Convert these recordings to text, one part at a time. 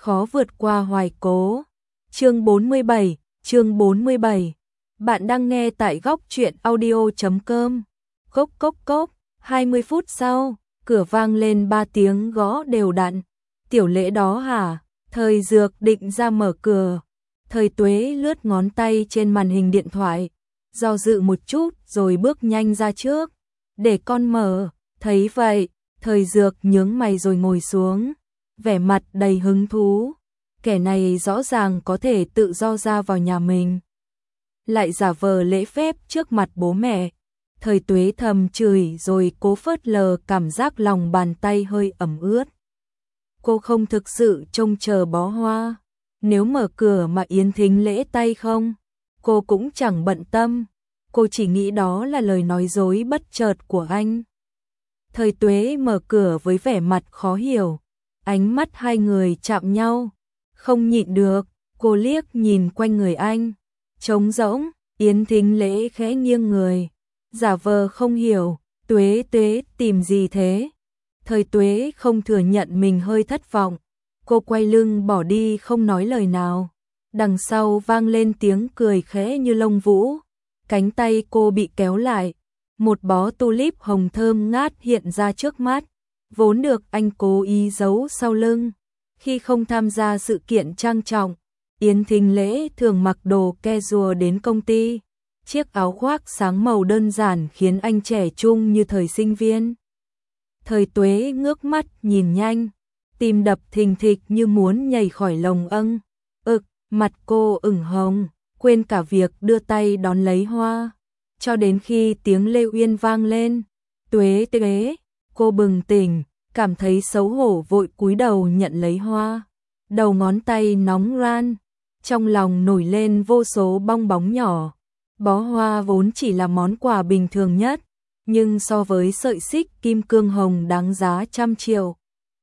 khó vượt qua hoài cố. Chương 47. Bạn đang nghe tại góc truyện audio.com. Cốc cốc cốc, 20 phút sau, cửa vang lên 3 tiếng gõ đều đặn. Tiểu Lễ đó hả? Thời Dược định ra mở cửa. Thời Tuế lướt ngón tay trên màn hình điện thoại, do dự một chút rồi bước nhanh ra trước. Để con mở. Thấy vậy, Thời Dược nhướng mày rồi ngồi xuống, vẻ mặt đầy hứng thú. Kẻ này rõ ràng có thể tự do ra vào nhà mình, lại giả vờ lễ phép trước mặt bố mẹ. Thời Tuế thầm chửi rồi cố phớt lờ cảm giác lòng bàn tay hơi ẩm ướt. Cô không thực sự trông chờ bó hoa. Nếu mở cửa mà Yến Thính Lễ tay không, cô cũng chẳng bận tâm. Cô chỉ nghĩ đó là lời nói dối bất chợt của anh. Thời Tuế mở cửa với vẻ mặt khó hiểu. Ánh mắt hai người chạm nhau. Không nhịn được, cô liếc nhìn quanh người anh. Trống rỗng. Yến Thính Lễ khẽ nghiêng người, giả vờ không hiểu. Tuế tìm gì thế? Thời Tuế không thừa nhận mình hơi thất vọng. Cô quay lưng bỏ đi không nói lời nào. Đằng sau vang lên tiếng cười khẽ như lông vũ. Cánh tay cô bị kéo lại. Một bó tulip hồng thơm ngát hiện ra trước mắt, vốn được anh cố ý giấu sau lưng. Khi không tham gia sự kiện trang trọng, Yến Thính Lễ thường mặc đồ casual đến công ty. Chiếc áo khoác sáng màu đơn giản khiến anh trẻ trung như thời sinh viên. Thời Tuế ngước mắt nhìn nhanh, tim đập thình thịch như muốn nhảy khỏi lồng âng. Mặt cô ửng hồng, quên cả việc đưa tay đón lấy hoa. Cho đến khi tiếng Lê Uyên vang lên, Tuế, cô bừng tỉnh, cảm thấy xấu hổ vội cúi đầu nhận lấy hoa. Đầu ngón tay nóng ran, trong lòng nổi lên vô số bong bóng nhỏ. Bó hoa vốn chỉ là món quà bình thường nhất, nhưng so với sợi xích kim cương hồng đáng giá trăm triệu,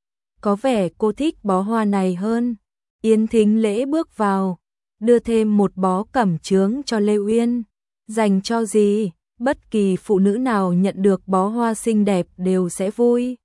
có vẻ cô thích bó hoa này hơn. Yến Thính Lễ bước vào, đưa thêm một bó cẩm chướng cho Lê Uyên. Dành cho gì? Bất kỳ phụ nữ nào nhận được bó hoa xinh đẹp đều sẽ vui.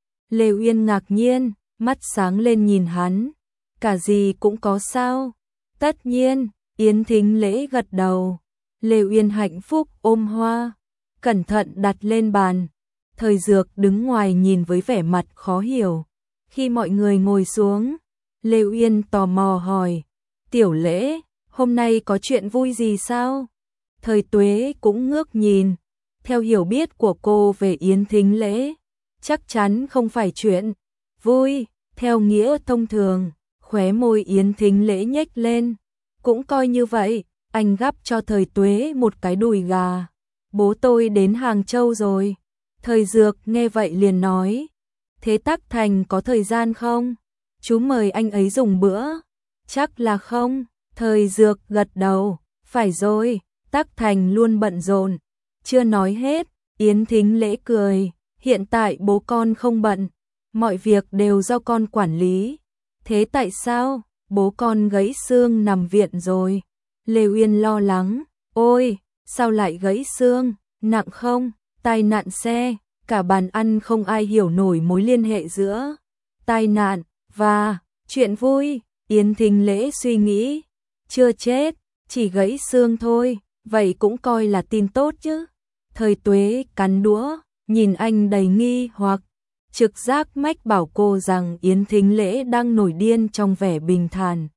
Lê Uyên ngạc nhiên, mắt sáng lên nhìn hắn. Cả gì cũng có sao? Tất nhiên. Yến Thính Lễ gật đầu. Lê Uyên hạnh phúc ôm hoa, cẩn thận đặt lên bàn. Thời Dược đứng ngoài nhìn với vẻ mặt khó hiểu. Khi mọi người ngồi xuống, Lê Uyên tò mò hỏi, Tiểu Lễ, hôm nay có chuyện vui gì sao? Thời Tuế cũng ngước nhìn. Theo hiểu biết của cô về Yến Thính Lễ, chắc chắn không phải chuyện vui theo nghĩa thông thường. Khóe môi Yến Thính Lễ nhếch lên. Cũng coi như vậy. Anh gắp cho Thời Tuế một cái đùi gà. Bố tôi đến Hàng Châu rồi. Thời Dược nghe vậy liền nói, thế Tắc Thành có thời gian không? Chú mời anh ấy dùng bữa. Chắc là không. Thời Dược gật đầu. Phải rồi, Tắc Thành luôn bận rộn. Chưa nói hết, Yến Thính Lễ cười. Hiện tại bố con không bận, mọi việc đều do con quản lý. Thế tại sao? Bố con gãy xương nằm viện rồi. Lê Uyên lo lắng. Ôi, sao lại gãy xương? Nặng không? Tai nạn xe. Cả bàn ăn không ai hiểu nổi mối liên hệ giữa tai nạn và chuyện vui. Yến Thính Lễ suy nghĩ. Chưa chết, chỉ gãy xương thôi. Vậy cũng coi là tin tốt chứ. Thời Tuế cắn đũa, nhìn anh đầy nghi hoặc. Trực giác mách bảo cô rằng Yến Thính Lễ đang nổi điên trong vẻ bình thản.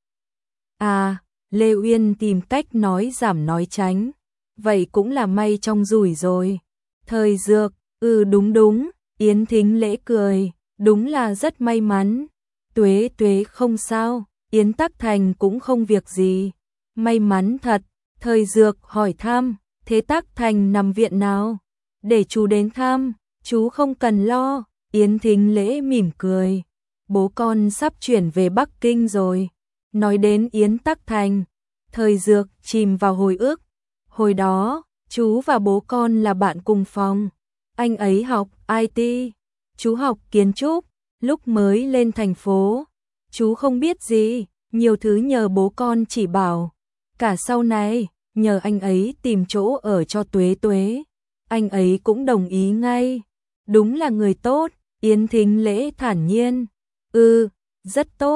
À, Lê Uyên tìm cách nói giảm nói tránh. Vậy cũng là may trong rủi rồi. Thời Dược, đúng. Yến Thính Lễ cười, đúng là rất may mắn. Tuế không sao, Yến Tắc Thành cũng không việc gì. May mắn thật. Thời Dược hỏi thăm, thế Tắc Thành nằm viện nào? Để chú đến thăm, chú không cần lo. Yến Thính Lễ mỉm cười. Bố con sắp chuyển về Bắc Kinh rồi. Nói đến Yến Tắc Thành, Thời Dược chìm vào hồi ức. Hồi đó, chú và bố con là bạn cùng phòng. Anh ấy học IT, chú học kiến trúc. Lúc mới lên thành phố, chú không biết gì, nhiều thứ nhờ bố con chỉ bảo. Cả sau này, nhờ anh ấy tìm chỗ ở cho Tuế, anh ấy cũng đồng ý ngay. Đúng là người tốt. Yến Thính Lễ thản nhiên. Rất tốt.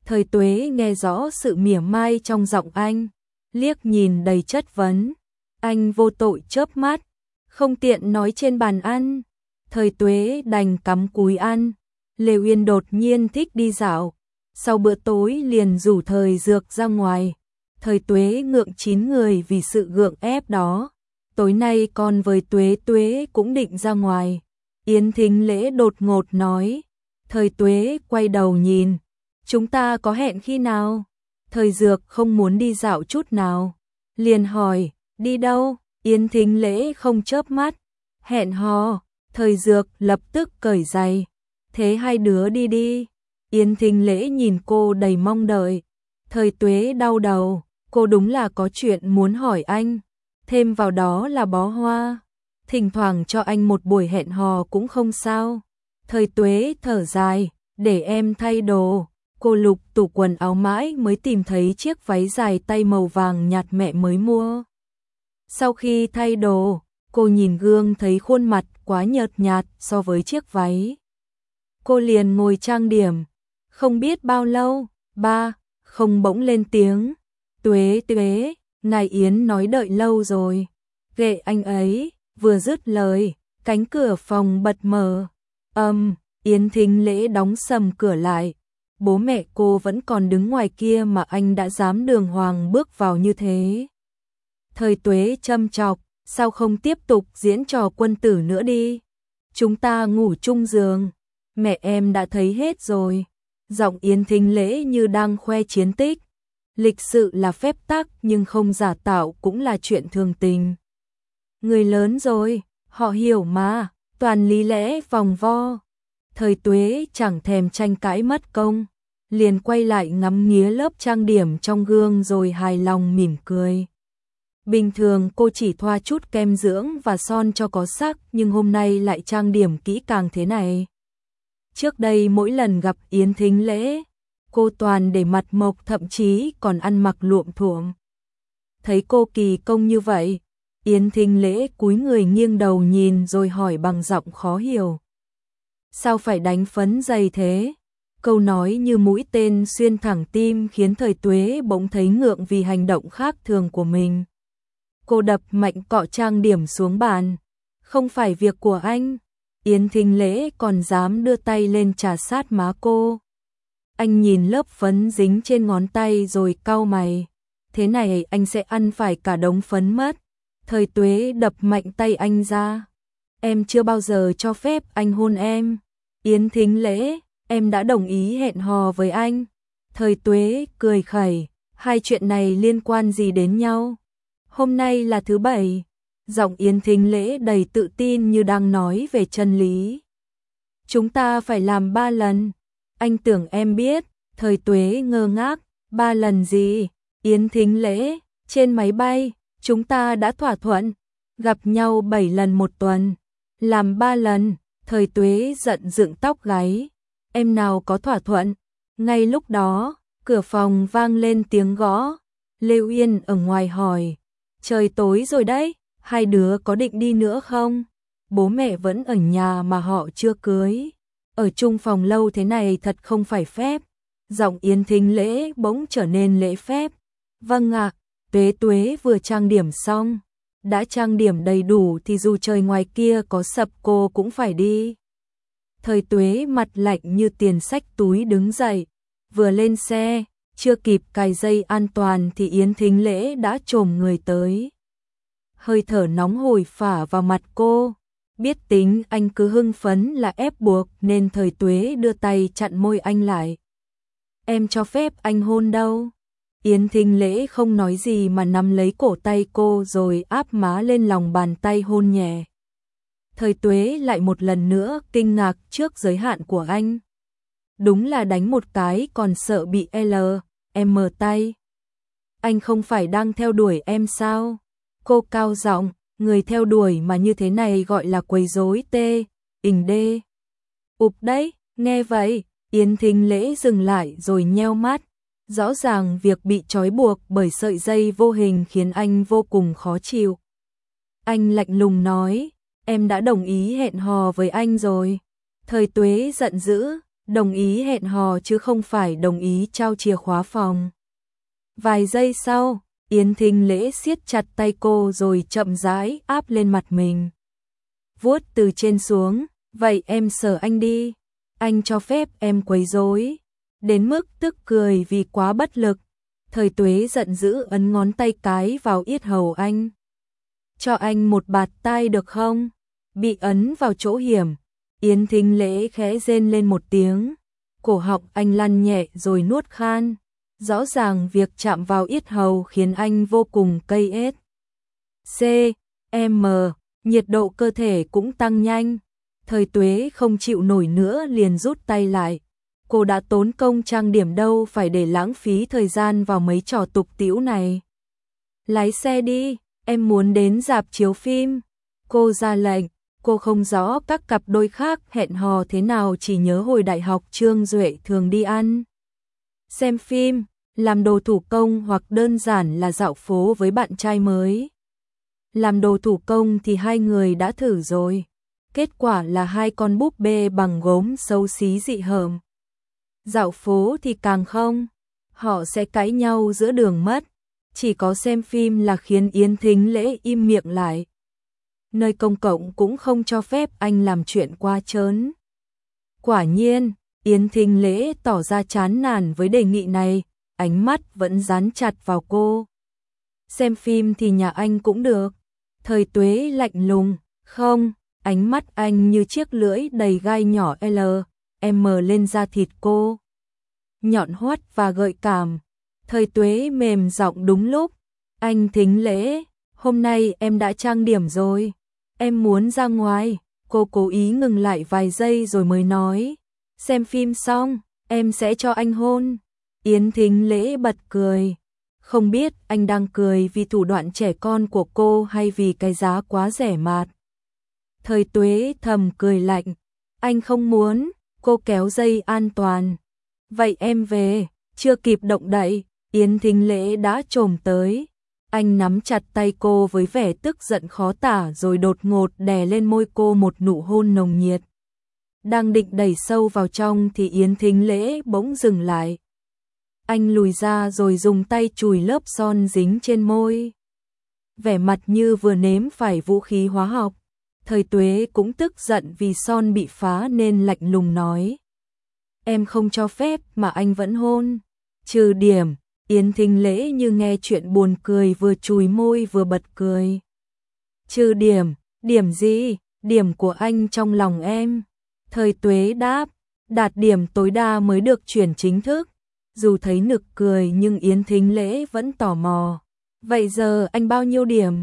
Thời Tuế nghe rõ sự mỉa mai trong giọng anh, liếc nhìn đầy chất vấn. Anh vô tội chớp mắt, không tiện nói trên bàn ăn. Thời Tuế đành cắm cúi ăn. Lê Uyên đột nhiên thích đi dạo, sau bữa tối liền rủ Thời Dược ra ngoài. Thời Tuế ngượng chín người vì sự gượng ép đó. Tối nay con với Tuế Tuế cũng định ra ngoài. Yến Thính Lễ đột ngột nói. Thời Tuế quay đầu nhìn. Chúng ta có hẹn khi nào? Thời Dược không muốn đi dạo chút nào. Liền hỏi, đi đâu? Yến Thính Lễ không chớp mắt. Hẹn hò. Thời Dược lập tức cởi giày. Thế hai đứa đi đi. Yến Thính Lễ nhìn cô đầy mong đợi. Thời Tuế đau đầu. Cô đúng là có chuyện muốn hỏi anh. Thêm vào đó là bó hoa. Thỉnh thoảng cho anh một buổi hẹn hò cũng không sao. Thời Tuế thở dài. Để em thay đồ. Cô lục tủ quần áo mãi mới tìm thấy chiếc váy dài tay màu vàng nhạt mẹ mới mua. Sau khi thay đồ, cô nhìn gương thấy khuôn mặt quá nhợt nhạt so với chiếc váy. Cô liền ngồi trang điểm. Không biết bao lâu, ba, không bỗng lên tiếng. Tuế Tuế, ngài Yến nói đợi lâu rồi. Ghệ anh ấy, vừa dứt lời, cánh cửa phòng bật mở. Yến Thính Lễ đóng sầm cửa lại. Bố mẹ cô vẫn còn đứng ngoài kia mà anh đã dám đường hoàng bước vào như thế. Thời Tuế châm chọc, sao không tiếp tục diễn trò quân tử nữa đi? Chúng ta ngủ chung giường. Mẹ em đã thấy hết rồi. Giọng Yến Thính Lễ như đang khoe chiến tích. Lịch sự là phép tắc nhưng không giả tạo cũng là chuyện thường tình. Người lớn rồi, họ hiểu mà, toàn lý lẽ vòng vo. Thời Tuế chẳng thèm tranh cãi mất công, liền quay lại ngắm nghía lớp trang điểm trong gương rồi hài lòng mỉm cười. Bình thường cô chỉ thoa chút kem dưỡng và son cho có sắc, nhưng hôm nay lại trang điểm kỹ càng thế này. Trước đây mỗi lần gặp Yến Thính Lễ, cô toàn để mặt mộc, thậm chí còn ăn mặc luộm thuộm. Thấy cô kỳ công như vậy, Yến Thính Lễ cúi người nghiêng đầu nhìn rồi hỏi bằng giọng khó hiểu. Sao phải đánh phấn dày thế? Câu nói như mũi tên xuyên thẳng tim khiến Thời Tuế bỗng thấy ngượng vì hành động khác thường của mình. Cô đập mạnh cọ trang điểm xuống bàn. Không phải việc của anh. Yến Thính Lễ còn dám đưa tay lên chà sát má cô. Anh nhìn lớp phấn dính trên ngón tay rồi cau mày. Thế này anh sẽ ăn phải cả đống phấn mất. Thời Tuế đập mạnh tay anh ra. Em chưa bao giờ cho phép anh hôn em. Yến Thính Lễ, em đã đồng ý hẹn hò với anh. Thời Tuế cười khẩy, hai chuyện này liên quan gì đến nhau? Hôm nay là thứ bảy. Giọng Yến Thính Lễ đầy tự tin như đang nói về chân lý. Chúng ta phải làm 3 lần. Anh tưởng em biết. Thời Tuế ngơ ngác. 3 lần gì? Yến Thính Lễ, trên máy bay, chúng ta đã thỏa thuận. Gặp nhau 7 lần một tuần. Làm 3 lần. Thời Tuế giận dựng tóc gáy. Em nào có thỏa thuận? Ngay lúc đó, cửa phòng vang lên tiếng gõ. Lê Uyên ở ngoài hỏi. Trời tối rồi đấy, hai đứa có định đi nữa không? Bố mẹ vẫn ở nhà mà họ chưa cưới. Ở chung phòng lâu thế này thật không phải phép. Giọng Yến Thính Lễ bỗng trở nên lễ phép. Vâng ạ, Tuế Tuế vừa trang điểm xong. Đã trang điểm đầy đủ thì dù trời ngoài kia có sập cô cũng phải đi. Thời Tuế mặt lạnh như tiền xách túi đứng dậy. Vừa lên xe, chưa kịp cài dây an toàn thì Yến Thính Lễ đã chồm người tới. Hơi thở nóng hổi phả vào mặt cô. Biết tính anh cứ hưng phấn là ép buộc nên Thời Tuế đưa tay chặn môi anh lại. Em cho phép anh hôn đâu? Yến Thính Lễ không nói gì mà nắm lấy cổ tay cô rồi áp má lên lòng bàn tay hôn nhẹ. Thời Tuế lại một lần nữa kinh ngạc trước giới hạn của anh. Đúng là đánh một cái còn sợ bị em mờ tay. Anh không phải đang theo đuổi em sao? Cô cao giọng, người theo đuổi mà như thế này gọi là quấy rối đê. Ụp đấy, nghe vậy, Yến Thính Lễ dừng lại rồi nheo mắt. Rõ ràng việc bị trói buộc bởi sợi dây vô hình khiến anh vô cùng khó chịu. Anh lạnh lùng nói, em đã đồng ý hẹn hò với anh rồi. Thời Tuế giận dữ, Đồng ý hẹn hò chứ không phải đồng ý trao chìa khóa phòng. Vài giây sau, Yến Thính Lễ siết chặt tay cô rồi chậm rãi áp lên mặt mình. Vuốt từ trên xuống, vậy em sờ anh đi. Anh cho phép em quấy rối. Đến mức tức cười vì quá bất lực. Thời Tuế giận dữ ấn ngón tay cái vào yết hầu anh. Cho anh một bạt tai được không? Bị ấn vào chỗ hiểm, Yến Thính Lễ khẽ rên lên một tiếng. Cổ họng anh lăn nhẹ rồi nuốt khan. Rõ ràng việc chạm vào yết hầu khiến anh vô cùng cay ết. C.M. Nhiệt độ cơ thể cũng tăng nhanh. Thời Tuế không chịu nổi nữa liền rút tay lại. Cô đã tốn công trang điểm đâu phải để lãng phí thời gian vào mấy trò tục tĩu này. Lái xe đi, em muốn đến rạp chiếu phim. Cô ra lệnh. Cô không rõ các cặp đôi khác hẹn hò thế nào, chỉ nhớ hồi đại học Trương Duệ thường đi ăn, xem phim, làm đồ thủ công hoặc đơn giản là dạo phố với bạn trai mới. Làm đồ thủ công thì hai người đã thử rồi. Kết quả là hai con búp bê bằng gốm xấu xí dị hợm. Dạo phố thì càng không, họ sẽ cãi nhau giữa đường mất. Chỉ có xem phim là khiến Yến Thính Lễ im miệng lại. Nơi công cộng cũng không cho phép anh làm chuyện quá trớn. Quả nhiên, Yến Thính Lễ tỏ ra chán nản với đề nghị này, ánh mắt vẫn dán chặt vào cô. Xem phim thì nhà anh cũng được. Thời Tuế lạnh lùng, không, ánh mắt anh như chiếc lưỡi đầy gai nhỏ M lên da thịt cô. Nhọn hoắt và gợi cảm. Thời Tuế mềm giọng đúng lúc. Anh Thính Lễ, hôm nay em đã trang điểm rồi. Em muốn ra ngoài. Cô cố ý ngừng lại vài giây rồi mới nói. Xem phim xong, em sẽ cho anh hôn. Yến Thính Lễ bật cười. Không biết anh đang cười vì thủ đoạn trẻ con của cô hay vì cái giá quá rẻ mạt. Thời Tuế thầm cười lạnh. Anh không muốn. Cô kéo dây an toàn. Vậy em về. Chưa kịp động đậy, Yến Thính Lễ đã chồm tới. Anh nắm chặt tay cô với vẻ tức giận khó tả rồi đột ngột đè lên môi cô một nụ hôn nồng nhiệt. Đang định đẩy sâu vào trong thì Yến Thính Lễ bỗng dừng lại. Anh lùi ra rồi dùng tay chùi lớp son dính trên môi. Vẻ mặt như vừa nếm phải vũ khí hóa học. Thời Tuế cũng tức giận vì son bị phá nên lạnh lùng nói. Em không cho phép mà anh vẫn hôn. Trừ điểm, Yến Thính Lễ như nghe chuyện buồn cười vừa chùi môi vừa bật cười. Trừ điểm, điểm gì? Điểm của anh trong lòng em. Thời Tuế đáp, đạt điểm tối đa mới được chuyển chính thức. Dù thấy nực cười nhưng Yến Thính Lễ vẫn tò mò. Vậy giờ anh bao nhiêu điểm?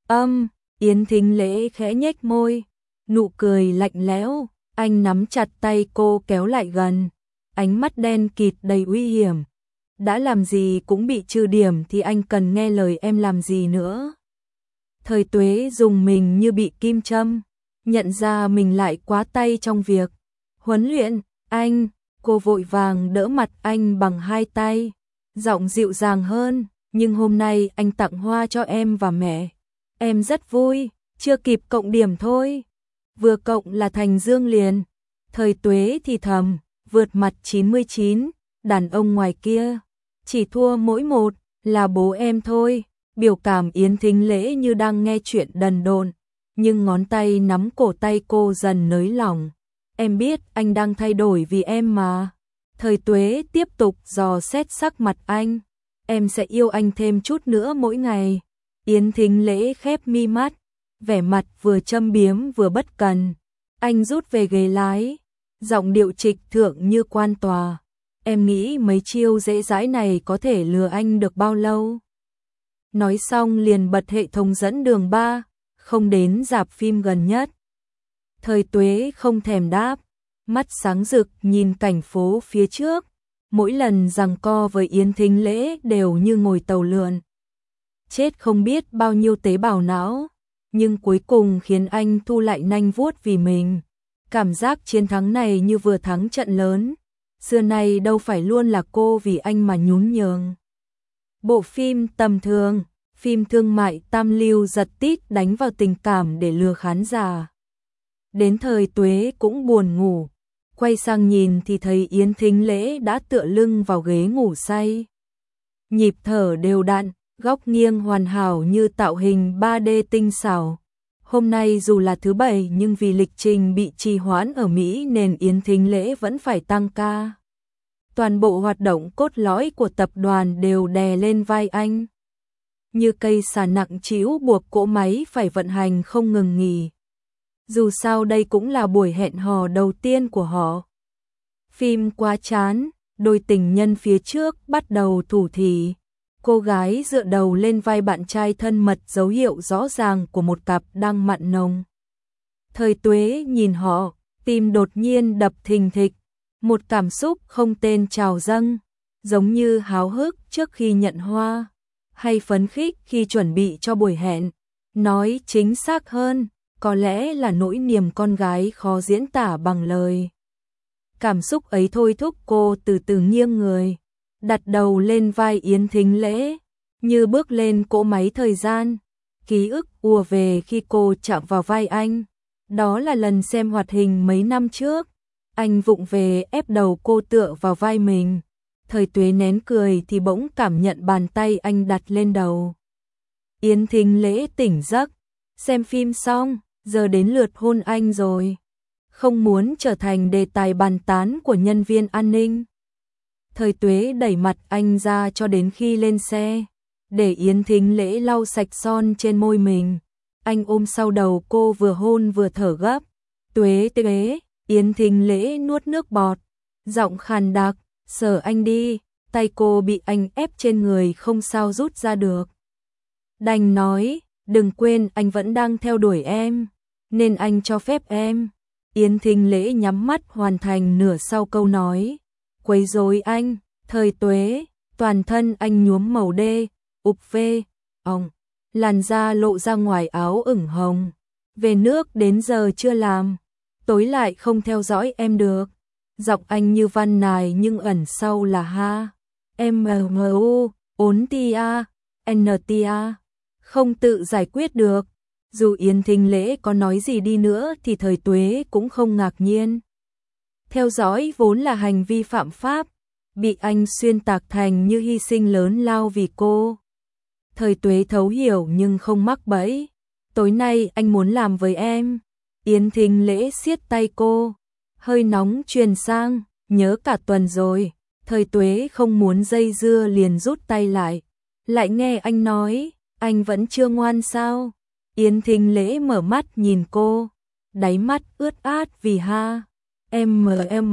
Yến Thính Lễ khẽ nhếch môi. Nụ cười lạnh lẽo, anh nắm chặt tay cô kéo lại gần. Ánh mắt đen kịt đầy uy hiểm. Đã làm gì cũng bị trừ điểm thì anh cần nghe lời em làm gì nữa. Thời Tuế dùng mình như bị kim châm. Nhận ra mình lại quá tay trong việc huấn luyện. Anh, cô vội vàng đỡ mặt anh bằng hai tay. Giọng dịu dàng hơn. Nhưng hôm nay anh tặng hoa cho em và mẹ. Em rất vui, chưa kịp cộng điểm thôi. Vừa cộng là thành dương liền. Thời Tuế thì thầm, vượt mặt 99, đàn ông ngoài kia. Chỉ thua mỗi một, là bố em thôi. Biểu cảm Yến Thính Lễ như đang nghe chuyện đần độn. Nhưng ngón tay nắm cổ tay cô dần nới lỏng. Em biết anh đang thay đổi vì em mà. Thời Tuế tiếp tục dò xét sắc mặt anh. Em sẽ yêu anh thêm chút nữa mỗi ngày. Yến Thính Lễ khép mi mắt. Vẻ mặt vừa châm biếm vừa bất cần. Anh rút về ghế lái. Giọng điệu trịch thượng như quan tòa. Em nghĩ mấy chiêu dễ dãi này có thể lừa anh được bao lâu? Nói xong liền bật hệ thống dẫn đường 3, không đến rạp phim gần nhất. Thời Tuế không thèm đáp, mắt sáng rực nhìn cảnh phố phía trước. Mỗi lần giằng co với Yến Thính Lễ đều như ngồi tàu lượn. Chết không biết bao nhiêu tế bào não, nhưng cuối cùng khiến anh thu lại nanh vuốt vì mình. Cảm giác chiến thắng này như vừa thắng trận lớn. Xưa nay đâu phải luôn là cô vì anh mà nhún nhường. Bộ phim tầm thường, phim thương mại tam lưu giật tít đánh vào tình cảm để lừa khán giả. Đến thời Tuế cũng buồn ngủ. Quay sang nhìn thì thấy Yến Thính Lễ đã tựa lưng vào ghế ngủ say. Nhịp thở đều đặn, góc nghiêng hoàn hảo như tạo hình 3D tinh xảo. Hôm nay dù là thứ bảy nhưng vì lịch trình bị trì hoãn ở Mỹ nên Yến Thính Lễ vẫn phải tăng ca. Toàn bộ hoạt động cốt lõi của tập đoàn đều đè lên vai anh. Như cây xà nặng trĩu buộc cỗ máy phải vận hành không ngừng nghỉ. Dù sao đây cũng là buổi hẹn hò đầu tiên của họ. Phim quá chán, đôi tình nhân phía trước bắt đầu thủ thỉ. Cô gái dựa đầu lên vai bạn trai thân mật, dấu hiệu rõ ràng của một cặp đang mặn nồng. Thời Tuế nhìn họ, tim đột nhiên đập thình thịch, một cảm xúc không tên trào dâng, giống như háo hức trước khi nhận hoa, hay phấn khích khi chuẩn bị cho buổi hẹn. Nói chính xác hơn, có lẽ là nỗi niềm con gái khó diễn tả bằng lời. Cảm xúc ấy thôi thúc cô từ từ nghiêng người, đặt đầu lên vai Yến Thính Lễ, như bước lên cỗ máy thời gian. Ký ức ùa về khi cô chạm vào vai anh. Đó là lần xem hoạt hình mấy năm trước. Anh vụng về ép đầu cô tựa vào vai mình. Thời Tuế nén cười thì bỗng cảm nhận bàn tay anh đặt lên đầu. Yến Thính Lễ tỉnh giấc, xem phim xong, giờ đến lượt hôn anh rồi. Không muốn trở thành đề tài bàn tán của nhân viên an ninh. Thời Tuế đẩy mặt anh ra cho đến khi lên xe, để Yến Thính Lễ lau sạch son trên môi mình. Anh ôm sau đầu cô vừa hôn vừa thở gấp. Tuế Tuế, Yến Thính Lễ nuốt nước bọt, giọng khàn đặc, sờ anh đi. Tay cô bị anh ép trên người không sao rút ra được. Đành nói, đừng quên anh vẫn đang theo đuổi em, nên anh cho phép em. Yến Thính Lễ nhắm mắt hoàn thành nửa sau câu nói. Quấy rối anh. Thời Tuế, toàn thân anh nhuốm màu đê, ục phê, ong, làn da lộ ra ngoài áo ửng hồng. Về nước đến giờ chưa làm, tối lại không theo dõi em được. Giọng anh như văn nài nhưng ẩn sau là ha. Em mu, ốn tia, ntia, không tự giải quyết được. Dù Yến Thính Lễ có nói gì đi nữa thì Thời Tuế cũng không ngạc nhiên. Theo dõi vốn là hành vi phạm pháp, bị anh xuyên tạc thành như hy sinh lớn lao vì cô. Thời Tuế thấu hiểu nhưng không mắc bẫy. Tối nay anh muốn làm với em. Yến Thính Lễ siết tay cô, hơi nóng truyền sang, nhớ cả tuần rồi. Thời Tuế không muốn dây dưa liền rút tay lại. Lại nghe anh nói, anh vẫn chưa ngoan sao? Yến Thính Lễ mở mắt nhìn cô, đáy mắt ướt át vì ha. Em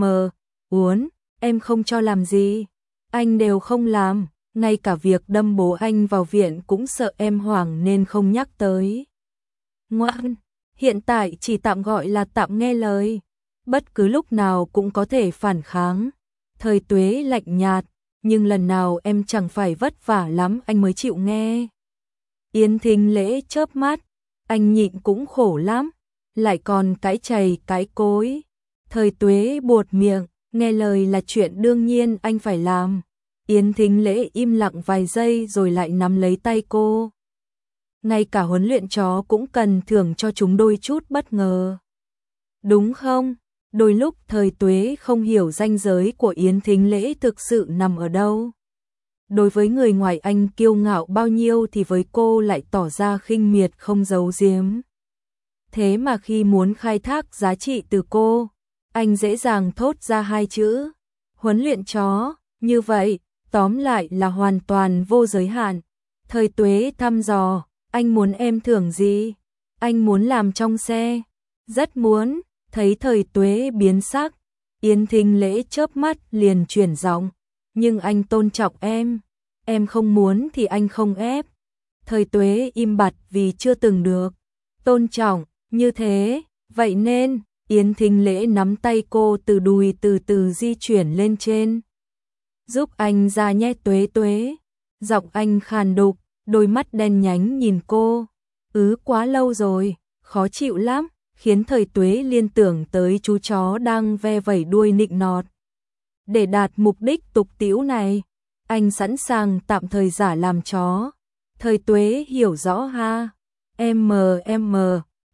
uốn, em không cho làm gì. Anh đều không làm, ngay cả việc đâm bố anh vào viện cũng sợ em hoảng nên không nhắc tới. Ngoan, hiện tại chỉ tạm gọi là tạm nghe lời. Bất cứ lúc nào cũng có thể phản kháng. Thời Tuế lạnh nhạt, nhưng lần nào em chẳng phải vất vả lắm anh mới chịu nghe. Yến Thính Lễ chớp mắt, anh nhịn cũng khổ lắm, lại còn cái chày cái cối. Thời Tuế buột miệng, nghe lời là chuyện đương nhiên anh phải làm. Yến Thính Lễ im lặng vài giây rồi lại nắm lấy tay cô. Ngay cả huấn luyện chó cũng cần thưởng cho chúng đôi chút bất ngờ. Đúng không? Đôi lúc Thời Tuế không hiểu ranh giới của Yến Thính Lễ thực sự nằm ở đâu. Đối với người ngoài anh kiêu ngạo bao nhiêu thì với cô lại tỏ ra khinh miệt không giấu giếm. Thế mà khi muốn khai thác giá trị từ cô, anh dễ dàng thốt ra hai chữ, huấn luyện chó, như vậy, tóm lại là hoàn toàn vô giới hạn. Thời Tuế thăm dò, anh muốn em thưởng gì? Anh muốn làm trong xe. Rất muốn. Thấy Thời Tuế biến sắc, Yến Thính Lễ chớp mắt liền chuyển giọng, nhưng anh tôn trọng em không muốn thì anh không ép. Thời Tuế im bặt vì chưa từng được tôn trọng như thế, vậy nên Yến Thính Lễ nắm tay cô từ đùi từ từ di chuyển lên trên. Giúp anh ra nhé Tuế Tuế. Giọng anh khàn đục, đôi mắt đen nhánh nhìn cô. Quá lâu rồi, khó chịu lắm. Khiến Thời Tuế liên tưởng tới chú chó đang ve vẩy đuôi nịnh nọt. Để đạt mục đích tục tĩu này, anh sẵn sàng tạm thời giả làm chó. Thời Tuế hiểu rõ ha. Em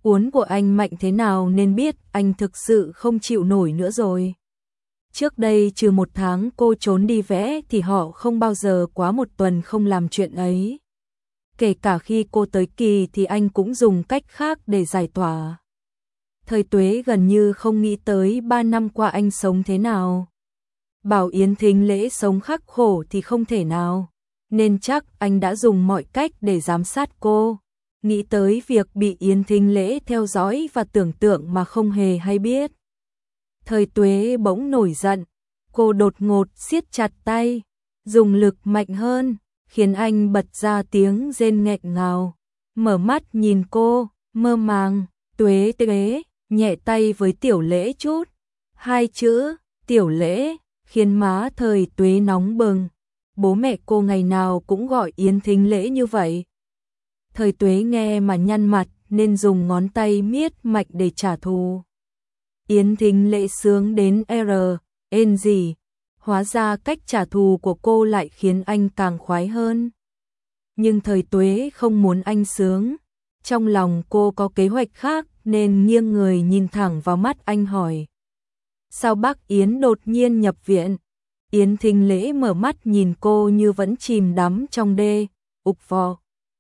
Uốn của anh mạnh thế nào nên biết anh thực sự không chịu nổi nữa rồi. Trước đây trừ 1 tháng cô trốn đi vẽ thì họ không bao giờ quá 1 tuần không làm chuyện ấy. Kể cả khi cô tới kỳ thì anh cũng dùng cách khác để giải tỏa. Thời Tuế gần như không nghĩ tới 3 năm qua anh sống thế nào. Bảo Yến Thính Lễ sống khắc khổ thì không thể nào, nên chắc anh đã dùng mọi cách để giám sát cô. Nghĩ tới việc bị Yến Thính Lễ theo dõi và tưởng tượng mà không hề hay biết. Thời Tuế bỗng nổi giận, cô đột ngột siết chặt tay, dùng lực mạnh hơn, khiến anh bật ra tiếng rên nghẹn ngào. Mở mắt nhìn cô, mơ màng, Tuế Tuế, nhẹ tay với Tiểu Lễ chút. 2 chữ, Tiểu Lễ, khiến má Thời Tuế nóng bừng. Bố mẹ cô ngày nào cũng gọi Yến Thính Lễ như vậy. Thời Tuế nghe mà nhăn mặt nên dùng ngón tay miết mạch để trả thù. Yến Thính Lễ sướng đến ên gì. Hóa ra cách trả thù của cô lại khiến anh càng khoái hơn. Nhưng Thời Tuế không muốn anh sướng. Trong lòng cô có kế hoạch khác nên nghiêng người nhìn thẳng vào mắt anh hỏi. Sao bác Yến đột nhiên nhập viện? Yến Thính Lễ mở mắt nhìn cô như vẫn chìm đắm trong đê, ục vò.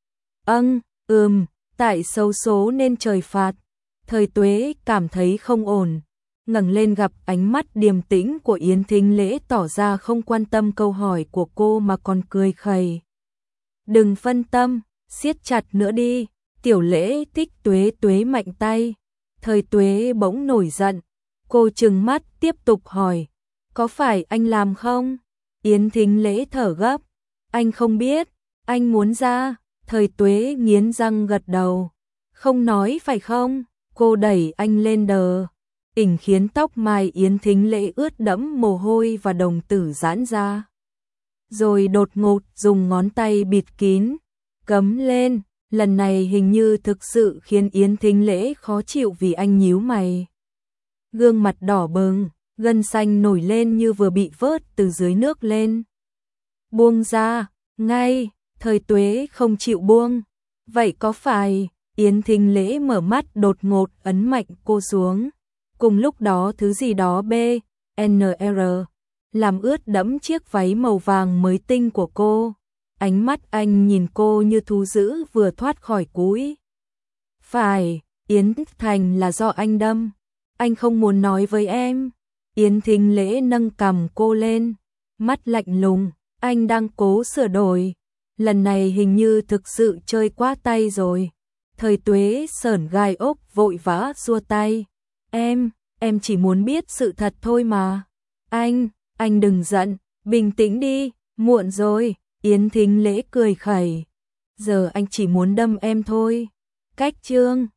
Tại xấu số nên trời phạt. Thời Tuế cảm thấy không ổn, ngẩng lên gặp ánh mắt điềm tĩnh của Yến Thính Lễ tỏ ra không quan tâm câu hỏi của cô mà còn cười khẩy. Đừng phân tâm, siết chặt nữa đi. Tiểu Lễ thích Tuế Tuế mạnh tay. Thời Tuế bỗng nổi giận, cô trừng mắt tiếp tục hỏi, có phải anh làm không? Yến Thính Lễ thở gấp, anh không biết, anh muốn ra. Thời Tuế nghiến răng gật đầu, không nói phải không? Cô đẩy anh lên đờ, khiến tóc mai Yến Thính Lễ ướt đẫm mồ hôi và đồng tử giãn ra. Rồi đột ngột dùng ngón tay bịt kín, cấm lên. Lần này hình như thực sự khiến Yến Thính Lễ khó chịu vì anh nhíu mày. Gương mặt đỏ bừng, gân xanh nổi lên như vừa bị vớt từ dưới nước lên. Buông ra, ngay. Thời Tuế không chịu buông. Vậy có phải? Yến Thính Lễ mở mắt đột ngột ấn mạnh cô xuống. Cùng lúc đó thứ gì đó BNR làm ướt đẫm chiếc váy màu vàng mới tinh của cô. Ánh mắt anh nhìn cô như thú dữ vừa thoát khỏi cũi. Phải, Yến Thành là do anh đâm. Anh không muốn nói với em. Yến Thính Lễ nâng cằm cô lên, mắt lạnh lùng, anh đang cố sửa đổi. Lần này hình như thực sự chơi quá tay rồi. Thời Tuế sởn gai ốc vội vã xua tay. Em chỉ muốn biết sự thật thôi mà. Anh đừng giận, bình tĩnh đi, muộn rồi. Yến Thính Lễ cười khẩy. Giờ anh chỉ muốn đâm em thôi. Cách chương